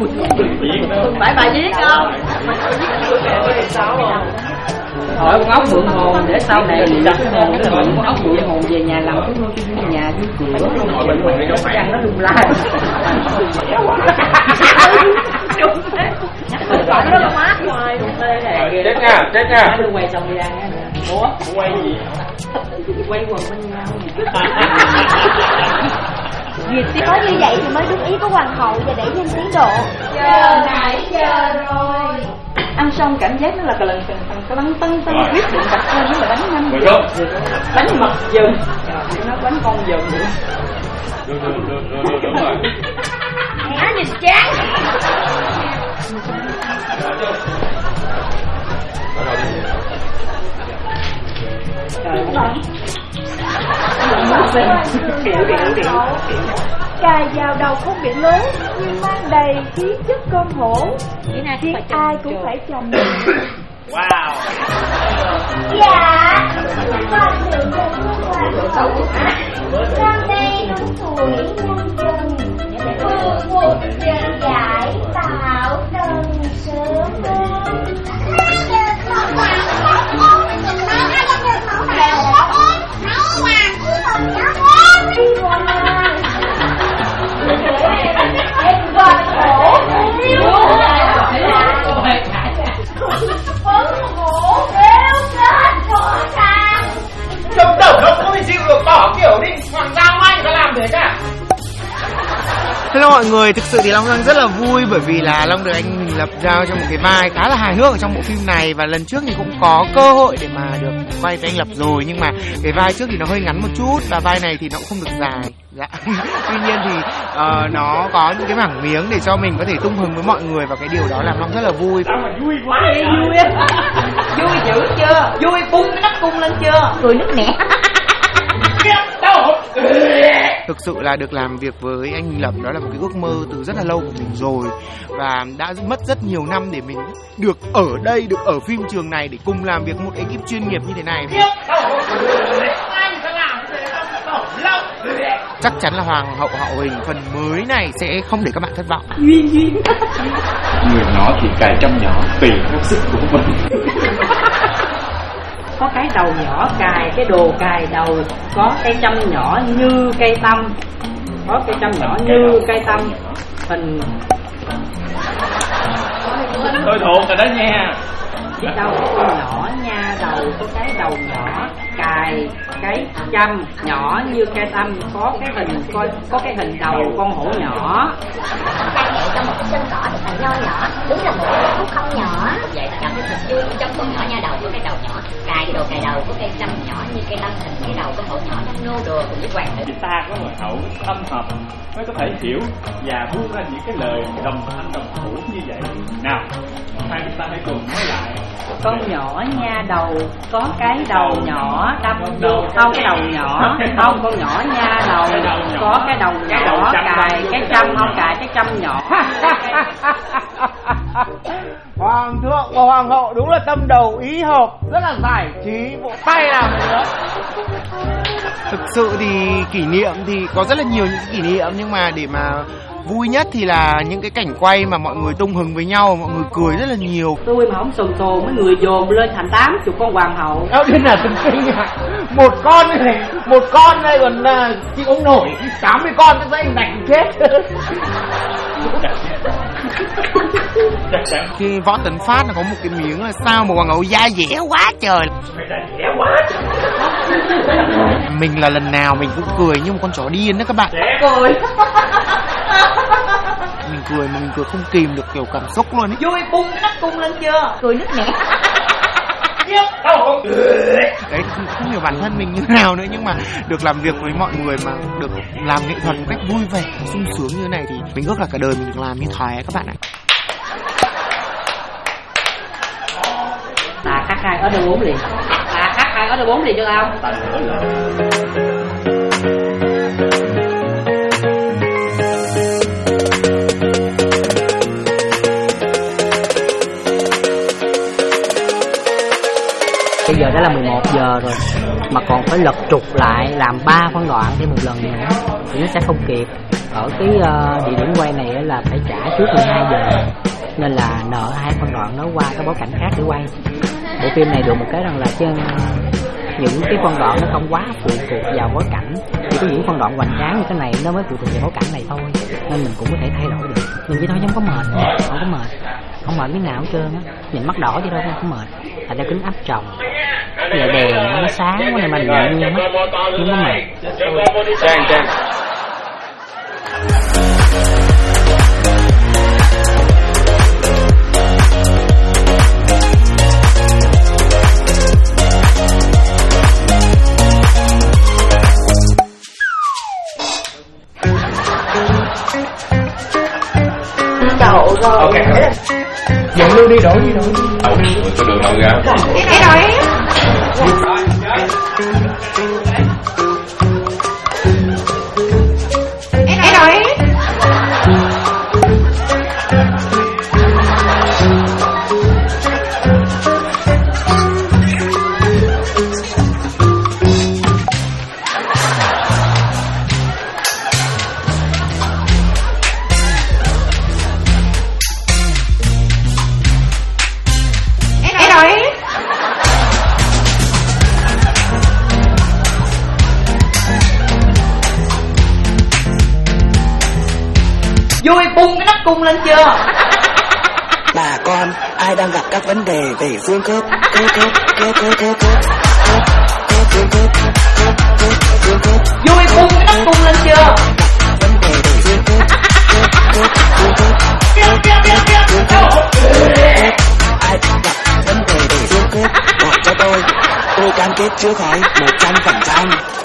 Phải bà viết không? Hỏi con ốc vượng hồn để sau này đặt cái hồn cái bệnh con ốc vượng hồn về nhà làm cái nhà vui cửa răng nó lung lai. Nó là mát ngoài chết nha nó quay xong đi ăn nha. Ủa quay gì? Quay quần bên nhau. Việc có như vậy thì mới đúng ý của hoàng hậu và đẩy nhanh tiến độ. Chờ nãy giờ rồi. Ăn xong cảm giác nó là cái lần cái bắn tân quyết định đặt lên nó là bánh nhanh bánh mật dừng nó bánh con dừng Đúng rồi. Nó nhìn chán. Cài vào đầu không bị lớn nhưng mang đầy khí chất con hổ, khiến ai cũng phải chầm. Wow. Dạ. Con thượng con đây nóng tuổi nhân dân, một giờ giải tạo đừng sớm hơn. Trong đầu nó không thể chịu được bỏ kiểu đi hoàng giao anh đã làm thế cả. Hello mọi người, thực sự thì Long đang rất là vui bởi vì là Long được anh Lập giao cho một cái vai khá là hài hước ở trong bộ phim này. Và lần trước thì cũng có cơ hội để mà được quay với anh Lập rồi, nhưng mà cái vai trước thì nó hơi ngắn một chút và vai này thì nó cũng không được dài. Dạ. Tuy nhiên thì nó có những cái mảng miếng để cho mình có thể tung hứng với mọi người và cái điều đó làm Long rất là vui. Sao mà vui quá vui vui dữ chưa? Vui bung cái nắp cung lên chưa? Cười nức nẻ. Thực sự là được làm việc với anh Lập đó là một cái ước mơ từ rất là lâu của mình rồi. Và đã mất rất nhiều năm để mình được ở đây, được ở phim trường này để cùng làm việc một ekip chuyên nghiệp như thế này. Chắc chắn là Hoàng hậu Hậu Hình phần mới này sẽ không để các bạn thất vọng. Duyên người nhỏ thì cài trăm nhỏ tùy theo sức của mình. Có cái đầu nhỏ cài cái đồ cài đầu, có cây châm nhỏ như cây tăm, có cây châm nhỏ như cây tăm, hình Tôi thuộc rồi đó nha. biết đâu có con nhỏ nha đầu, có cái đầu nhỏ cài cái châm nhỏ như cây tăm, có cái hình đầu con hổ nhỏ. Đang nhẹ trong một cái sân cỏ thì thành nho nhỏ, đúng là một cái phút không nhỏ. Vậy là cảm thấy thật vui trong con nhỏ nha đầu, có cái đầu nhỏ cài cái đồ cài đầu, có cây châm nhỏ như cây tăm, hình cái đầu con hổ nhỏ nó nô đùa cùng với hoàng tử. Chúng ta có người hậu âm hợp mới có thể hiểu và buông ra những cái lời đồng thanh đồng thủ như vậy. Nào, hai chúng ta hãy cùng nói lại. Con nhỏ nha đầu, có cái đầu nhỏ đâm vô, không cái đầu nhỏ, không con nhỏ nha đầu, có cái đầu nhỏ cài cái châm, không cài cái châm nhỏ. Hoàng thượng và hoàng hậu đúng là tâm đầu ý hợp, rất là giải trí, vỗ tay nào nữa. Thực sự thì kỷ niệm thì có rất là nhiều những kỷ niệm, nhưng mà để mà vui nhất thì là những cái cảnh quay mà mọi người tung hứng với nhau, mọi người cười rất là nhiều. Tôi mà không sồn sồn mấy người dồn lên thành 80 con hoàng hậu. Đó đến là thần kinh à. Một con này còn chịu không nổi, 80 con nó sẽ đánh chết. Khi Võ Tấn Phát nó có một cái miếng là sao mà hoàng hậu da dẻ quá trời. Mình là lần nào mình cũng cười như một con chó điên đó các bạn. Cười. Mình cười mà mình cười không kìm được kiểu cảm xúc luôn ấy. Vui bung cái nắp cung lên chưa? Cười nức nẻ. Đấy, không hiểu bản thân mình như nào nữa, nhưng mà được làm việc với mọi người mà được làm nghệ thuật một cách vui vẻ, sung sướng như thế này thì mình ước là cả đời mình được làm như thế các bạn ạ. Ta cắt hai ở đây 4 liền. Ta cắt hai ở đây 4 liền cho tao. Bây giờ đã là 11 giờ rồi mà còn phải lật trục lại làm 3 phân đoạn thêm một lần nữa thì nó sẽ không kịp. ở cái địa điểm quay này là phải trả trước 12 giờ, nên là nợ 2 phân đoạn nó qua cái bối cảnh khác để quay. Bộ phim này được một cái rằng là những cái phân đoạn nó không quá phụ thuộc vào bối cảnh, chỉ có những phân đoạn hoành tráng như thế này nó mới phụ thuộc vào bối cảnh này thôi, nên mình cũng có thể thay đổi được. Mình chỉ thôi chứ không có mệt, không mệt miếng nào hết trơn á, nhìn mắt đỏ chứ đâu không mệt. Thành ra kính áp tròng, giờ đèn nó sáng quá nên mình nhẹ nhàng mắt, nhưng nó mệt. Trang. Đậu rồi. Ok. Dọn luôn đi, đổi đi. Có đường đâu ra. Cái rồi. Cái rồi. Vui bung cái nắp cung lên chưa? Bà con, ai đang gặp các vấn đề về xương khớp? Vui bung cái nắp cung lên chưa? Vấn đề về xương khớp. Ai đang gặp vấn đề về xương khớp? Gọi cho tôi cam kết chữa khỏi 100%.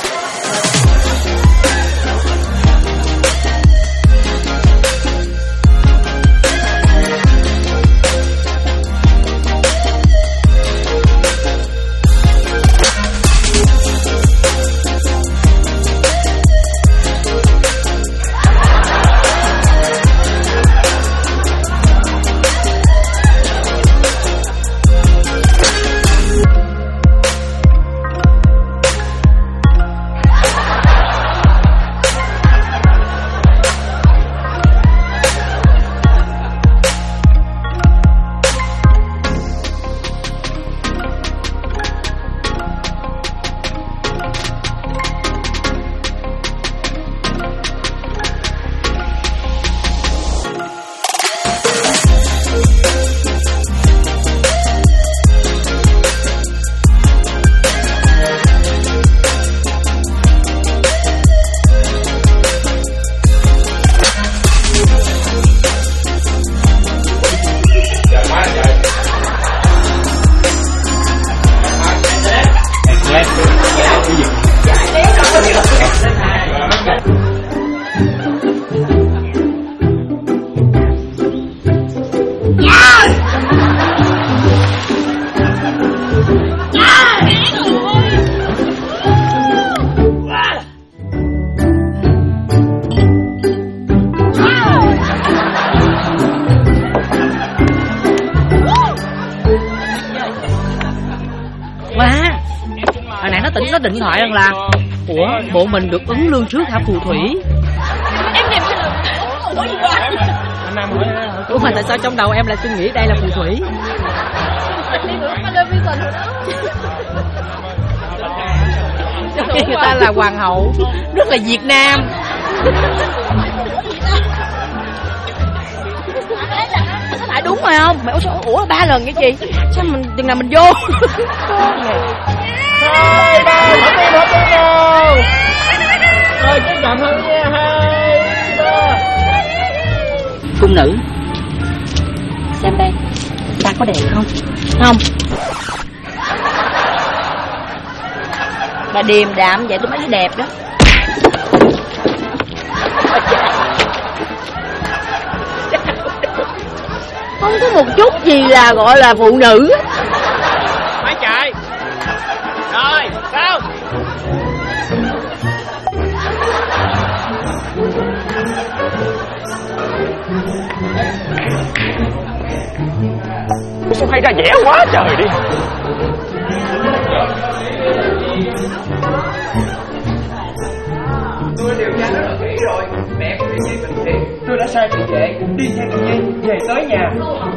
Nó điện thoại rằng là ủa bộ mình được ứng lương trước hả phù thủy? Em đẹp như là Ủa mà tại sao trong đầu em lại suy nghĩ đây là phù thủy? Người ta là hoàng hậu, rất là Việt Nam. Có phải đúng rồi không? Mày ủa 3 lần cái gì? Sao mình chừng nào mình vô? Thôi ba, mở tim nào. Rồi cái chọn hơn nha, 2, 3. Cung nữ, xem đây, ta có đẹp không? Không. Bà điềm đạm vậy tôi mới thấy đẹp đó. Không có một chút gì là gọi là phụ nữ. Máy chạy. Rồi, sao? Sao hay ra vẻ quá trời đi. Tôi điều tra rất là kỹ rồi. Mẹ của Tình Thiện, tôi đã sai tiền trệ, đi theo chị Nhi về tới nhà.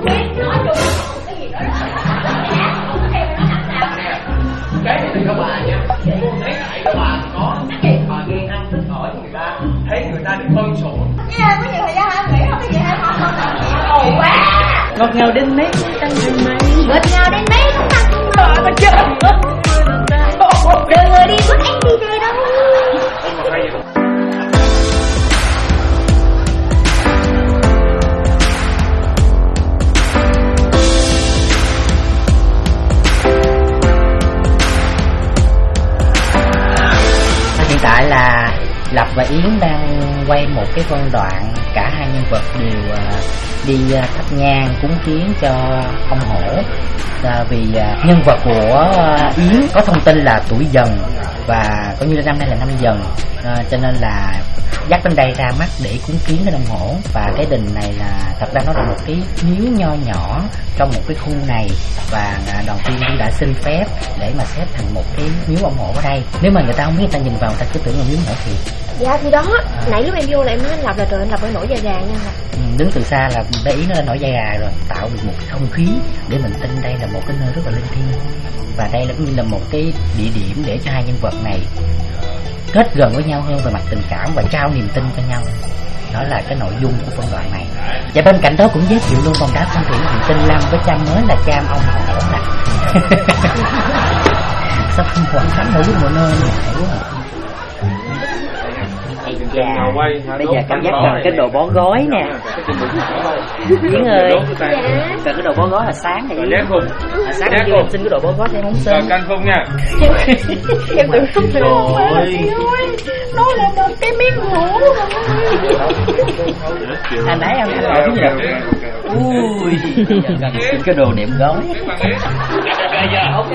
Cái này đừng có bà nha, cô thấy ngại cho bà có, bà ghen ăn thích hỏi người ta, thấy người ta được phân sổ. Nha, có nhiều thời gian em nghĩ không cái gì hay không ồn quá. Ngọt ngào đến mấy tăng trên mây. Ngọt ngào đến mấy cũng tăng trên mây. Mà chết. Đời người đi có anh đi về đâu. Hiện tại là Lập và Yến đang quay một cái phân đoạn cả hai nhân vật đều đi thắp nhang cúng kiến cho ông Hổ. Vì nhân vật của Yến có thông tin là tuổi Dần và coi như là năm nay là năm Dần, cho nên là dắt đến đây ra mắt để cúng kiến cái ông Hổ. Và cái đình này là thật ra nó là một cái miếu nho nhỏ trong một cái khu này, và đoàn phim cũng đã xin phép để mà xếp thành một cái miếu ông Hổ ở đây. Nếu mà người ta không biết, người ta nhìn vào người ta cứ tưởng là miếu Hổ thiệt. Dạ thì đó, nãy lúc em vô là em nói anh Lập là trời, anh Lập phải nổi da gà nha. Đứng từ xa là để ý nó đã nổi da gà rồi, tạo được một cái không khí để mình tin đây là một cái nơi rất là linh thiêng, và đây là cũng như là một cái địa điểm để cho hai nhân vật này kết gần với nhau hơn về mặt tình cảm và trao niềm tin cho nhau. Đó là cái nội dung của phân đoạn này. Và bên cạnh đó cũng giới thiệu luôn vòng đá phong thủy Huyền Tinh Lâm với cha mới là cha ông Hổ nè. Sao không quảng khánh mỗi lúc mỗi nơi này quá. Bây giờ cảm giác cần cái đồ bó gói nè. Yến ơi, cần cái đồ bó gói là sáng này. Sáng này em xin cái đồ bó gói em không xin. Canh khung nha. Em tưởng không được rồi. Nó là một cái miếng ngủ rồi. Hồi nãy em nói cái gì đâu. Ui, xin cái đồ niệm gói. Ok.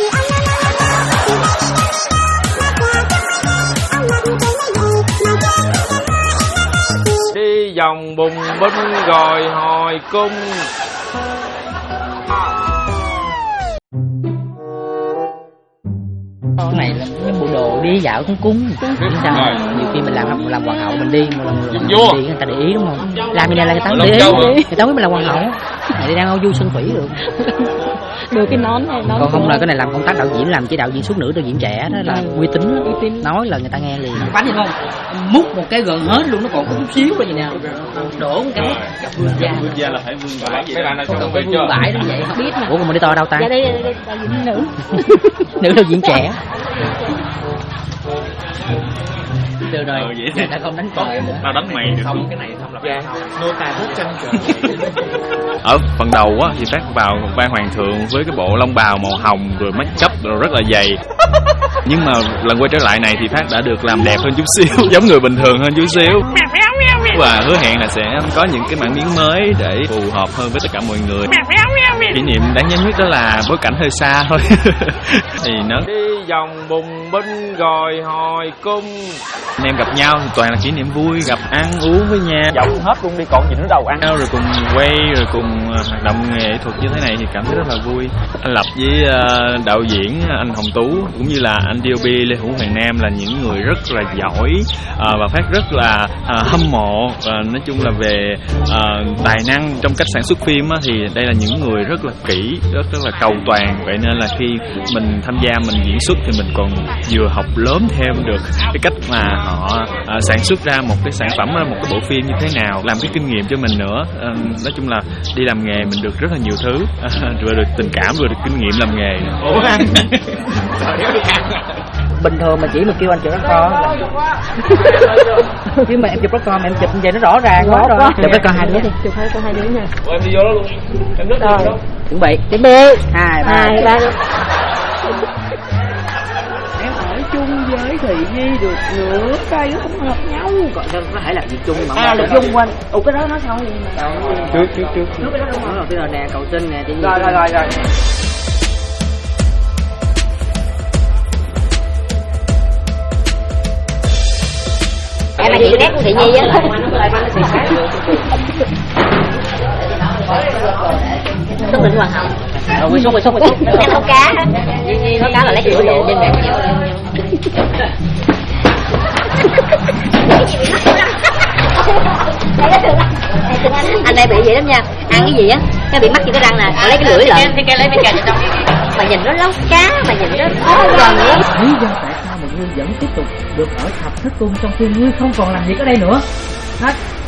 Đi vòng bùng binh rồi hồi cung. Cái này là cái bộ đồ đi dạo cúng sao nhiều khi mình làm hoàng hậu mình đi mình đi người ta để ý đúng không, làm như này là người ta để ý, người ta biết mình làm hoàng hậu này đi đang ao du xuân thủy được. Được cái nón này, còn không là cái này làm công tác đạo diễn, làm chỉ đạo diễn xuất nữ đạo diễn trẻ đó là uy tín, nói là người ta nghe liền. Bánh gì không múc một cái gần hết luôn, nó còn có chút xíu là gì nè, đổ một cái Vương gia là phải vương vải, mấy bạn nào trong biết chưa? Vải đúng vậy biết mà. Ủa còn monitor đâu ta? Dạ đây đạo diễn nữ. Nữ đạo diễn trẻ. Được rồi, vậy đã không đánh cờ nữa. Tao đánh mày được không? Cái này không là nô tài rất tranh trời. Ở phần đầu á thì Phát vào một vai hoàng thượng với cái bộ lông bào màu hồng rồi make up rồi rất là dày. Nhưng mà lần quay trở lại này thì Phát đã được làm đẹp hơn chút xíu, giống người bình thường hơn chút xíu. Và hứa hẹn là sẽ có những cái mảng miếng mới để phù hợp hơn với tất cả mọi người. Kỷ niệm đáng nhớ nhất đó là bối cảnh hơi xa thôi. Thì nó đi vòng bùng binh rồi hồi cung. anh em gặp nhau thì toàn là kỷ niệm vui, gặp ăn uống với nhau, giọng hết luôn đi còn gì nữa đâu ăn. rồi cùng quay rồi cùng hoạt động nghệ thuật như thế này thì cảm thấy rất là vui. Anh Lập với đạo diễn anh Hồng Tú cũng như là anh D.O.P Lê Hữu Hoàng Nam là những người rất là giỏi và Phát rất là hâm mộ. Nói chung là về tài năng trong cách sản xuất phim thì đây là những người rất là kỹ, rất là cầu toàn. Vậy nên là khi mình tham gia mình diễn xuất thì mình còn vừa học lớn thêm được cái cách mà họ sản xuất ra một cái sản phẩm, một cái bộ phim như thế nào, làm cái kinh nghiệm cho mình nữa. Nói chung là đi làm nghề mình được rất là nhiều thứ, vừa được tình cảm vừa được kinh nghiệm làm nghề. Ủa anh bình thường mà chỉ mà kêu anh chụp con chứ mà em chụp con mà em chụp như vậy nó rõ ràng quá rồi. Chụp với con hai đứa đi, chụp với con hai đứa nha. Ủa, em đi vô đó luôn, em rất rồi chuẩn bị 2, 3 em ở chung với Thị Nhi được nữa, cây nó không hợp nhau. còn có thể làm gì chung mà là chung quanh. Ủa cái đó nói sao vậy? trước Lúc cái đó đúng rồi. Cái rồi nè, cầu xin nè, rồi. Em là chị nét của Thị Nhi á. Xúc định hoàng hậu. Xúc. Em câu cá. Câu cá là lấy chữ đồ. Anh đây bị vậy lắm nha, ăn cái gì á cái bị mắc trên cái răng nè, lấy cái lưỡi lợn thì lấy mấy cà trong mà nhìn nó lóc cá, mà nhìn nó khó gần lắm. Lý do tại sao mà Ngươi vẫn tiếp tục được ở thập thất cung trong khi Ngươi không còn làm việc ở đây nữa? Hết.